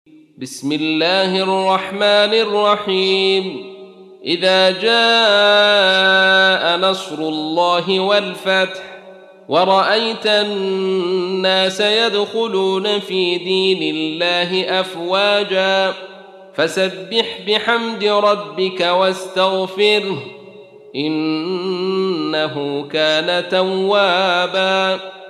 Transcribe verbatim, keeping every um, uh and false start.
بسم الله الرحمن الرحيم. إذا جاء نصر الله والفتح ورأيت الناس يدخلون في دين الله أفواجا فسبح بحمد ربك واستغفره إنه كان توابا.